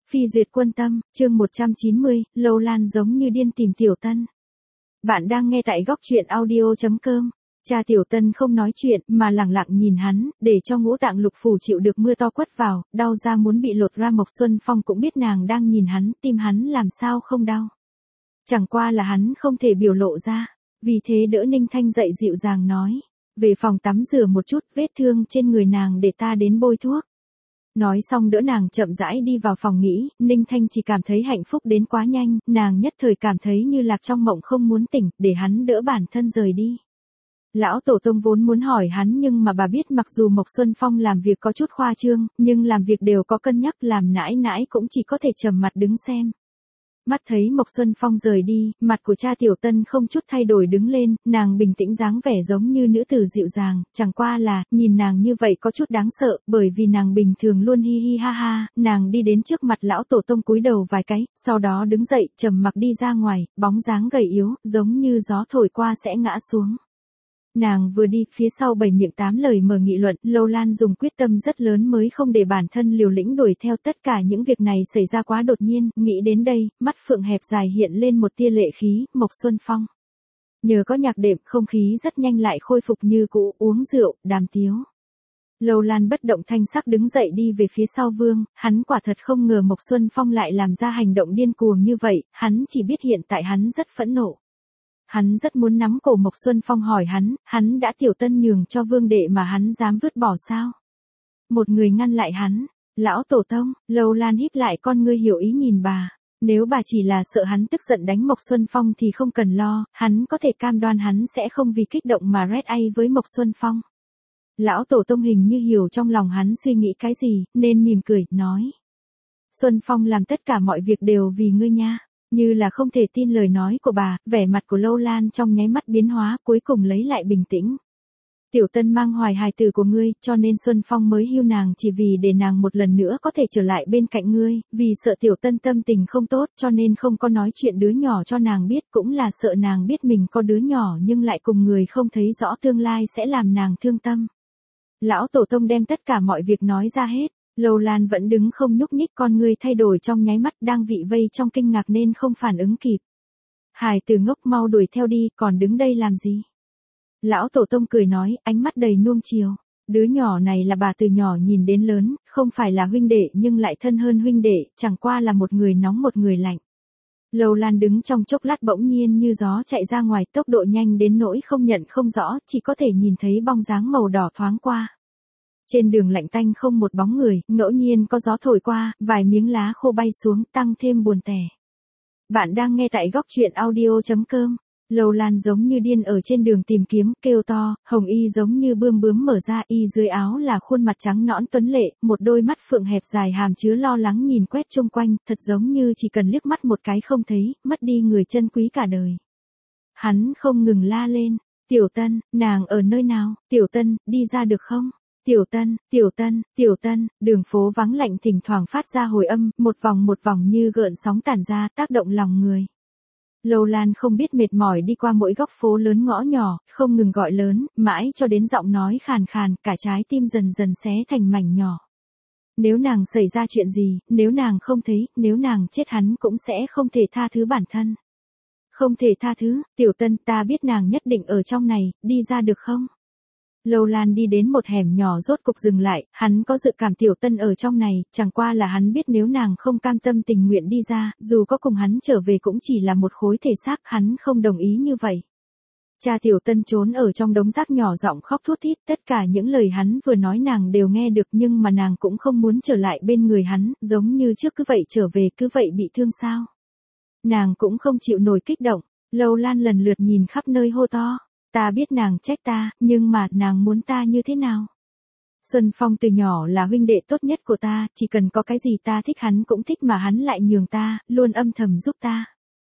Phi duyệt quân tâm, chương 190, Lâu Lan giống như điên tìm Tiểu Tân. Bạn đang nghe tại góc truyện audio.com. Cha Tiểu Tân không nói chuyện mà lẳng lặng nhìn hắn, để cho ngũ tạng lục phủ chịu được mưa to quất vào, đau ra muốn bị lột ra. Mộc Xuân Phong cũng biết nàng đang nhìn hắn, tim hắn làm sao không đau. Chẳng qua là hắn không thể biểu lộ ra, vì thế đỡ Ninh Thanh dậy dịu dàng nói, về phòng tắm rửa một chút, vết thương trên người nàng để ta đến bôi thuốc. Nói xong đỡ nàng chậm rãi đi vào phòng nghỉ, Ninh Thanh chỉ cảm thấy hạnh phúc đến quá nhanh, nàng nhất thời cảm thấy như lạc trong mộng không muốn tỉnh, để hắn đỡ bản thân rời đi. Lão tổ tông vốn muốn hỏi hắn nhưng mà bà biết mặc dù Mộc Xuân Phong làm việc có chút khoa trương, nhưng làm việc đều có cân nhắc, làm nãi nãi cũng chỉ có thể trầm mặt đứng xem. Mắt thấy Mộc Xuân Phong rời đi, mặt của cha Tiểu Tân không chút thay đổi đứng lên, nàng bình tĩnh dáng vẻ giống như nữ tử dịu dàng, chẳng qua là, nhìn nàng như vậy có chút đáng sợ, bởi vì nàng bình thường luôn hi hi ha ha, nàng đi đến trước mặt lão tổ tông cúi đầu vài cái, sau đó đứng dậy, trầm mặc đi ra ngoài, bóng dáng gầy yếu, giống như gió thổi qua sẽ ngã xuống. Nàng vừa đi, phía sau 7 miệng 8 lời mở nghị luận, Lâu Lan dùng quyết tâm rất lớn mới không để bản thân liều lĩnh đuổi theo. Tất cả những việc này xảy ra quá đột nhiên, nghĩ đến đây, mắt phượng hẹp dài hiện lên một tia lệ khí. Mộc Xuân Phong. Nhờ có nhạc đệm, không khí rất nhanh lại khôi phục như cũ, uống rượu, đàm tiếu. Lâu Lan bất động thanh sắc đứng dậy đi về phía sau Vương, hắn quả thật không ngờ Mộc Xuân Phong lại làm ra hành động điên cuồng như vậy, hắn chỉ biết hiện tại hắn rất phẫn nộ. Hắn rất muốn nắm cổ Mộc Xuân Phong hỏi hắn đã Tiểu Tân nhường cho Vương đệ mà hắn dám vứt bỏ sao? Một người ngăn lại hắn, lão tổ tông. Lâu Lan híp lại con ngươi hiểu ý nhìn bà. Nếu bà chỉ là sợ hắn tức giận đánh Mộc Xuân Phong thì không cần lo, hắn có thể cam đoan hắn sẽ không vì kích động mà red ai với Mộc Xuân Phong. Lão tổ tông hình như hiểu trong lòng hắn suy nghĩ cái gì, nên mỉm cười, nói. Xuân Phong làm tất cả mọi việc đều vì ngươi nha. Như là không thể tin lời nói của bà, vẻ mặt của Lâu Lan trong nháy mắt biến hóa, cuối cùng lấy lại bình tĩnh. Tiểu Tân mang hoài hài tử của ngươi, cho nên Xuân Phong mới hưu nàng chỉ vì để nàng một lần nữa có thể trở lại bên cạnh ngươi, vì sợ Tiểu Tân tâm tình không tốt cho nên không có nói chuyện đứa nhỏ cho nàng biết, cũng là sợ nàng biết mình có đứa nhỏ nhưng lại cùng người không thấy rõ tương lai sẽ làm nàng thương tâm. Lão tổ tông đem tất cả mọi việc nói ra hết. Lâu Lan vẫn đứng không nhúc nhích, con ngươi thay đổi trong nháy mắt, đang vị vây trong kinh ngạc nên không phản ứng kịp. Hài tử ngốc, mau đuổi theo đi, còn đứng đây làm gì? Lão tổ tông cười nói, ánh mắt đầy nuông chiều. Đứa nhỏ này là bà từ nhỏ nhìn đến lớn, không phải là huynh đệ nhưng lại thân hơn huynh đệ, chẳng qua là một người nóng một người lạnh. Lâu Lan đứng trong chốc lát bỗng nhiên như gió chạy ra ngoài, tốc độ nhanh đến nỗi không nhận không rõ, chỉ có thể nhìn thấy bóng dáng màu đỏ thoáng qua. Trên đường lạnh tanh không một bóng người, ngẫu nhiên có gió thổi qua, vài miếng lá khô bay xuống, tăng thêm buồn tẻ. Bạn đang nghe tại góc truyện audio.com. Lâu Lan giống như điên ở trên đường tìm kiếm, kêu to, hồng y giống như bươm bướm mở ra, y dưới áo là khuôn mặt trắng nõn tuấn lệ, một đôi mắt phượng hẹp dài hàm chứa lo lắng nhìn quét chung quanh, thật giống như chỉ cần liếc mắt một cái không thấy, mất đi người chân quý cả đời. Hắn không ngừng la lên, Tiểu Tân, nàng ở nơi nào, Tiểu Tân, đi ra được không? Tiểu Tân, Tiểu Tân, Tiểu Tân, đường phố vắng lạnh thỉnh thoảng phát ra hồi âm, một vòng như gợn sóng tản ra, tác động lòng người. Lâu Lan không biết mệt mỏi đi qua mỗi góc phố lớn ngõ nhỏ, không ngừng gọi lớn, mãi cho đến giọng nói khàn khàn, cả trái tim dần dần xé thành mảnh nhỏ. Nếu nàng xảy ra chuyện gì, nếu nàng không thấy, nếu nàng chết hắn cũng sẽ không thể tha thứ bản thân. Không thể tha thứ, Tiểu Tân, ta biết nàng nhất định ở trong này, đi ra được không? Lâu Lan đi đến một hẻm nhỏ rốt cục dừng lại, hắn có dự cảm Tiểu Tân ở trong này, chẳng qua là hắn biết nếu nàng không cam tâm tình nguyện đi ra, dù có cùng hắn trở về cũng chỉ là một khối thể xác, hắn không đồng ý như vậy. Cha Tiểu Tân trốn ở trong đống rác nhỏ giọng khóc thút thít, tất cả những lời hắn vừa nói nàng đều nghe được nhưng mà nàng cũng không muốn trở lại bên người hắn, giống như trước cứ vậy trở về cứ vậy bị thương sao. Nàng cũng không chịu nổi kích động, Lâu Lan lần lượt nhìn khắp nơi hô to. Ta biết nàng trách ta, nhưng mà nàng muốn ta như thế nào? Xuân Phong từ nhỏ là huynh đệ tốt nhất của ta, chỉ cần có cái gì ta thích hắn cũng thích mà hắn lại nhường ta, luôn âm thầm giúp ta.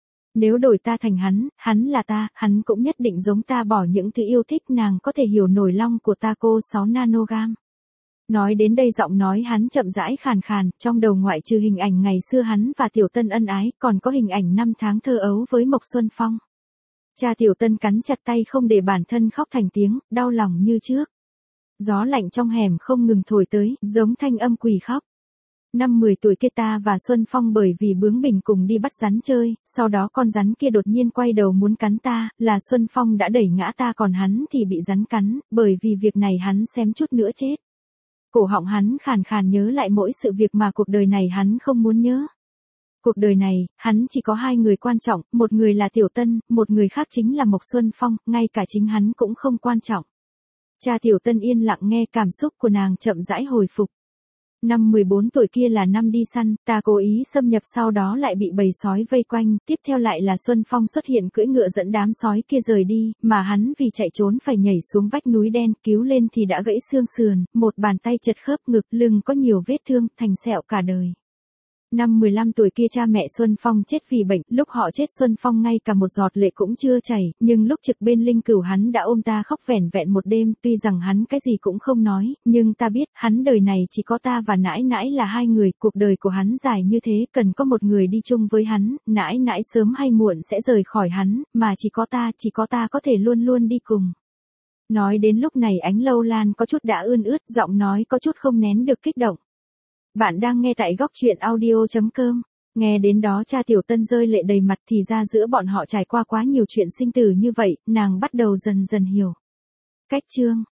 Nếu đổi ta thành hắn là ta, hắn cũng nhất định giống ta bỏ những thứ yêu thích, nàng có thể hiểu nổi long của ta cô 6 nanogam. Nói đến đây giọng nói hắn chậm rãi khàn khàn, trong đầu ngoại trừ hình ảnh ngày xưa hắn và Tiểu Tân ân ái, còn có hình ảnh năm tháng thơ ấu với Mộc Xuân Phong. Cha Tiểu Tân cắn chặt tay không để bản thân khóc thành tiếng, đau lòng như trước. Gió lạnh trong hẻm không ngừng thổi tới, giống thanh âm quỷ khóc. Năm 10 tuổi kia ta và Xuân Phong bởi vì bướng bỉnh cùng đi bắt rắn chơi, sau đó con rắn kia đột nhiên quay đầu muốn cắn ta, là Xuân Phong đã đẩy ngã ta còn hắn thì bị rắn cắn, bởi vì việc này hắn xém chút nữa chết. Cổ họng hắn khàn khàn nhớ lại mỗi sự việc mà cuộc đời này hắn không muốn nhớ. Cuộc đời này, hắn chỉ có hai người quan trọng, một người là Tiểu Tân, một người khác chính là Mộc Xuân Phong, ngay cả chính hắn cũng không quan trọng. Cha Tiểu Tân yên lặng nghe cảm xúc của nàng chậm rãi hồi phục. Năm 14 tuổi kia là năm đi săn, ta cố ý xâm nhập sau đó lại bị bầy sói vây quanh, tiếp theo lại là Xuân Phong xuất hiện cưỡi ngựa dẫn đám sói kia rời đi, mà hắn vì chạy trốn phải nhảy xuống vách núi đen, cứu lên thì đã gãy xương sườn, một bàn tay chật khớp ngực, lưng có nhiều vết thương, thành sẹo cả đời. Năm 15 tuổi kia cha mẹ Xuân Phong chết vì bệnh, lúc họ chết Xuân Phong ngay cả một giọt lệ cũng chưa chảy, nhưng lúc trực bên linh cửu hắn đã ôm ta khóc vẻn vẹn một đêm, tuy rằng hắn cái gì cũng không nói, nhưng ta biết, hắn đời này chỉ có ta và nãi nãi là hai người, cuộc đời của hắn dài như thế, cần có một người đi chung với hắn, nãi nãi sớm hay muộn sẽ rời khỏi hắn, mà chỉ có ta có thể luôn luôn đi cùng. Nói đến lúc này ánh Lâu Lan có chút đã ươn ướt, giọng nói có chút không nén được kích động. Bạn đang nghe tại góc truyện audio.com. Nghe đến đó cha Tiểu Tân rơi lệ đầy mặt thì ra giữa bọn họ trải qua quá nhiều chuyện sinh tử như vậy, nàng bắt đầu dần dần hiểu. Cách chương